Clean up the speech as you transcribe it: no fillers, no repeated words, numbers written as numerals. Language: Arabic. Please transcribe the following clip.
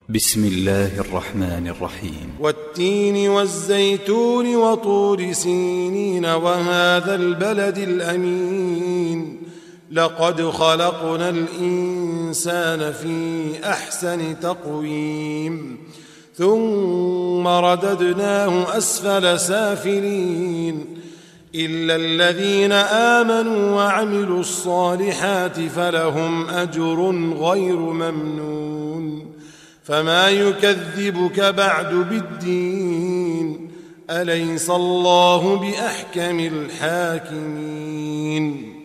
بسم الله الرحمن الرحيم. والتين والزيتون وطور سينين وهذا البلد الأمين لقد خلقنا الإنسان في أحسن تقويم ثم رددناه أسفل سافلين إلا الذين آمنوا وعملوا الصالحات فلهم أجر غير ممنون فما يكذبك بعد بالدين أليس الله بأحكم الحاكمين.